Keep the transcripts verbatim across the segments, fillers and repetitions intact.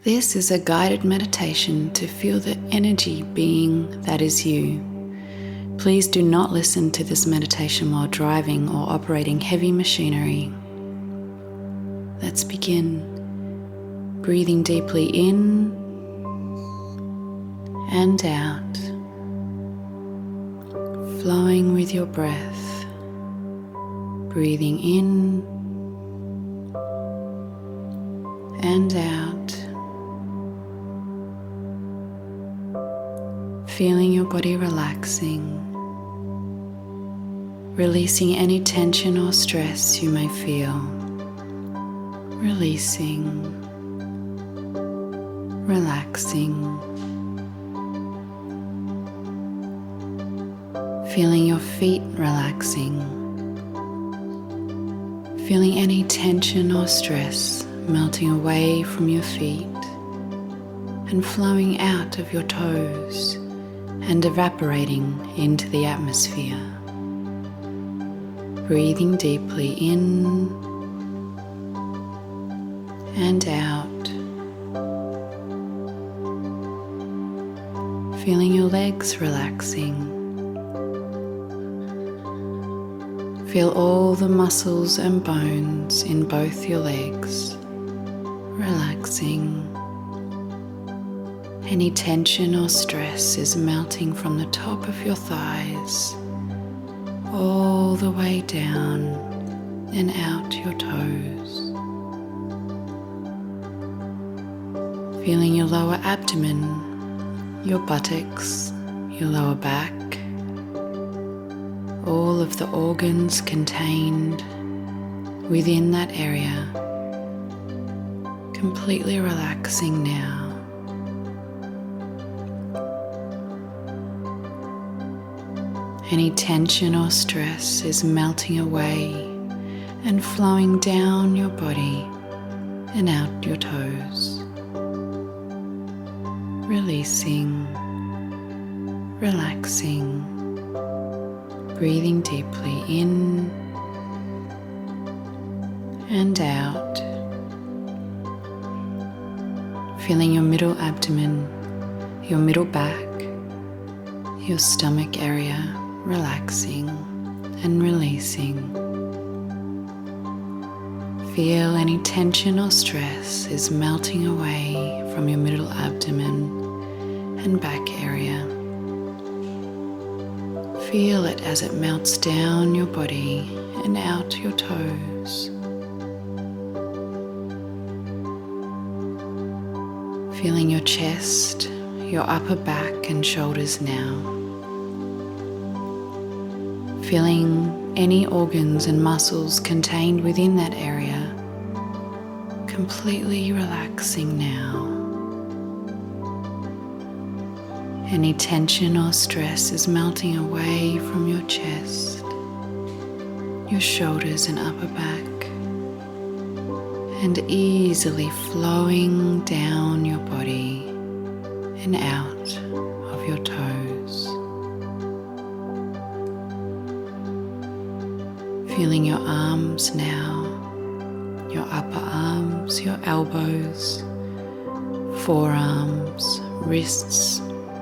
This is a guided meditation to feel the energy being that is you. Please do not listen to this meditation while driving or operating heavy machinery. Let's begin. Breathing deeply in and out, flowing with your breath. Breathing in and out. Feeling your body relaxing, releasing any tension or stress you may feel. Releasing, relaxing. Feeling your feet relaxing. Feeling any tension or stress melting away from your feet and flowing out of your toes and evaporating into the atmosphere. Breathing deeply in and out. Feeling your legs relaxing. Feel all the muscles and bones in both your legs relaxing. Any tension or stress is melting from the top of your thighs all the way down and out your toes. Feeling your lower abdomen, your buttocks, your lower back, all of the organs contained within that area, completely relaxing now. Any tension or stress is melting away and flowing down your body and out your toes. Releasing, relaxing, breathing deeply in and out. Feeling your middle abdomen, your middle back, your stomach area relaxing and releasing. Feel any tension or stress is melting away from your middle abdomen and back area. Feel it as it melts down your body and out your toes. Feeling your chest, your upper back and shoulders now. Feeling any organs and muscles contained within that area completely relaxing now. Any tension or stress is melting away from your chest, your shoulders and upper back, and easily flowing down your body and out of your toes. Feeling your arms now, your upper arms, your elbows, forearms, wrists,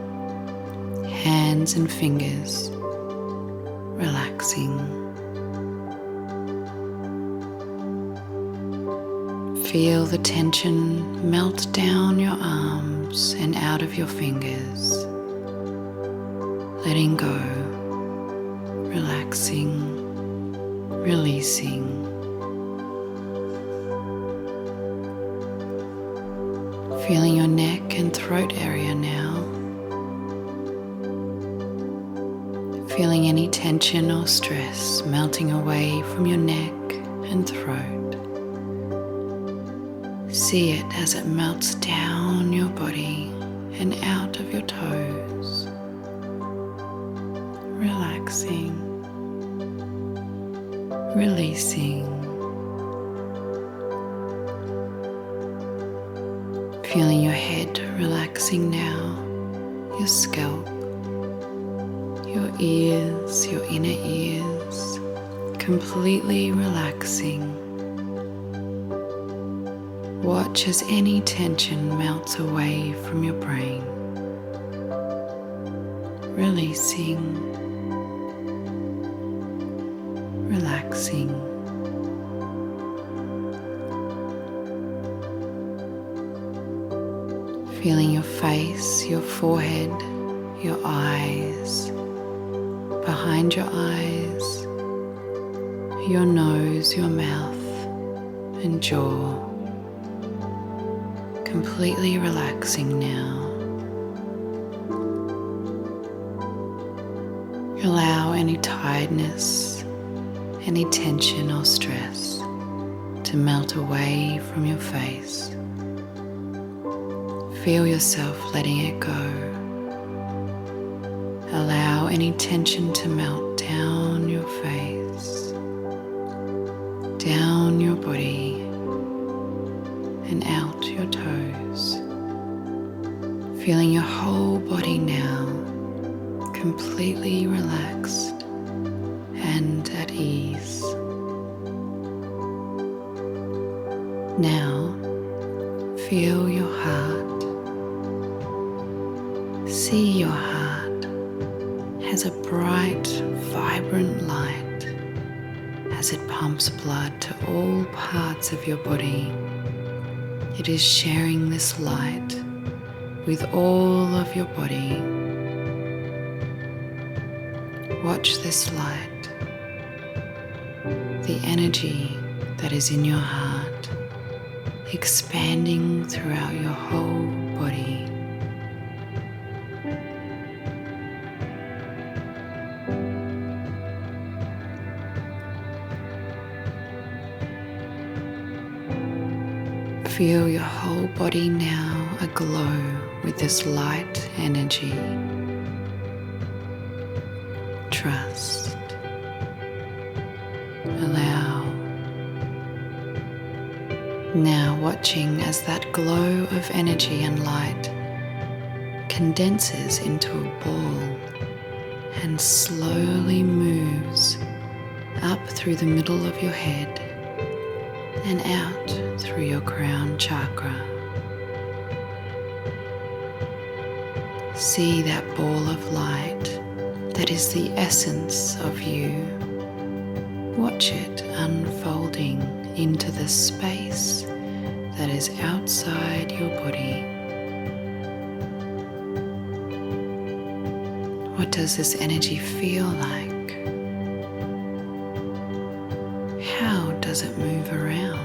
hands and fingers, relaxing. Feel the tension melt down your arms and out of your fingers, letting go, relaxing. Releasing. Feeling your neck and throat area now. Feeling any tension or stress melting away from your neck and throat. See it as it melts down your body and out of your toes. Relaxing. Releasing. Feeling your head relaxing now, your scalp, your ears, your inner ears, completely relaxing. Watch as any tension melts away from your brain, releasing, relaxing. Feeling your face, your forehead, your eyes, behind your eyes, your nose, your mouth and jaw, completely relaxing now. Allow any tiredness, any tension or stress to melt away from your face. Feel yourself letting it go. Allow any tension to melt down your face, down your body, and out your toes. Feeling your whole body now completely relaxed and at ease. Now, feel your heart. See your heart has a bright, vibrant light as it pumps blood to all parts of your body. It is sharing this light with all of your body. Watch this light, the energy that is in your heart, expanding throughout your whole body. Feel your whole body now aglow with this light energy. Trust. Allow. Now watching as that glow of energy and light condenses into a ball and slowly moves up through the middle of your head and out through your crown chakra. See that ball of light that is the essence of you. Watch it unfolding into the space that is outside your body. What does this energy feel like? How does it move around?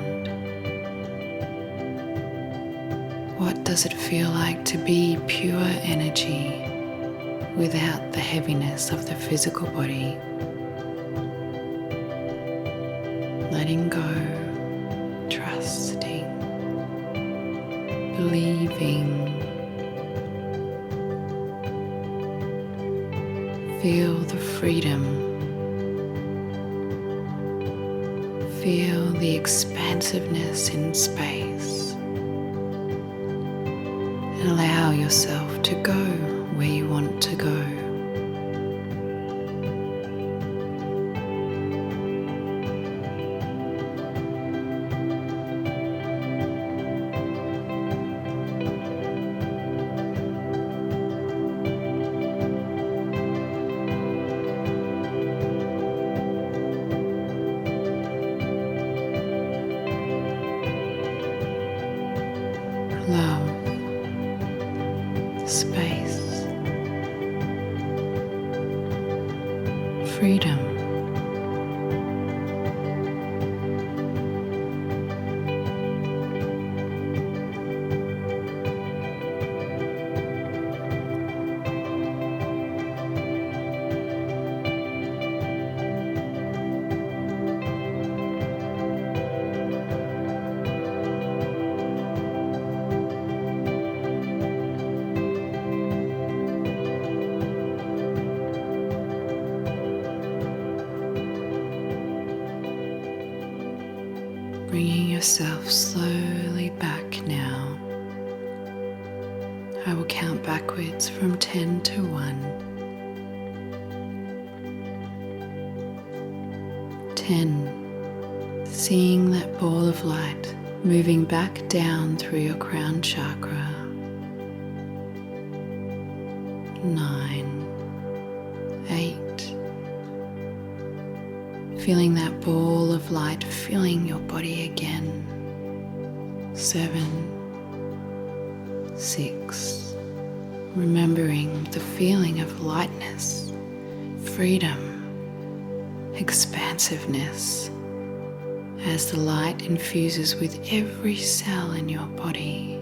What does it feel like to be pure energy without the heaviness of the physical body? Letting go, trusting, believing. Feel the freedom. Feel the expansiveness in space. And allow yourself to go where you want to go. Love, space, freedom. Bringing yourself slowly back now. I will count backwards from ten to one. ten. Seeing that ball of light moving back down through your crown chakra. Nine, eight, feeling that ball of light filling your body again. Seven, six, remembering the feeling of lightness, freedom, expansiveness, as the light infuses with every cell in your body.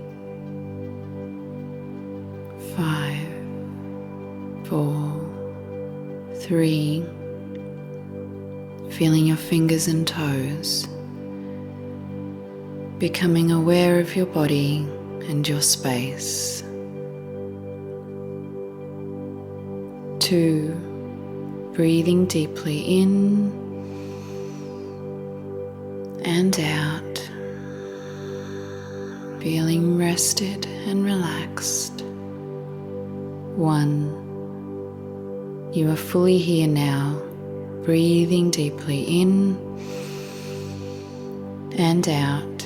Five, four, three, feeling your fingers and toes, becoming aware of your body and your space. Two, breathing deeply in and out, feeling rested and relaxed. One, you are fully here now, breathing deeply in and out,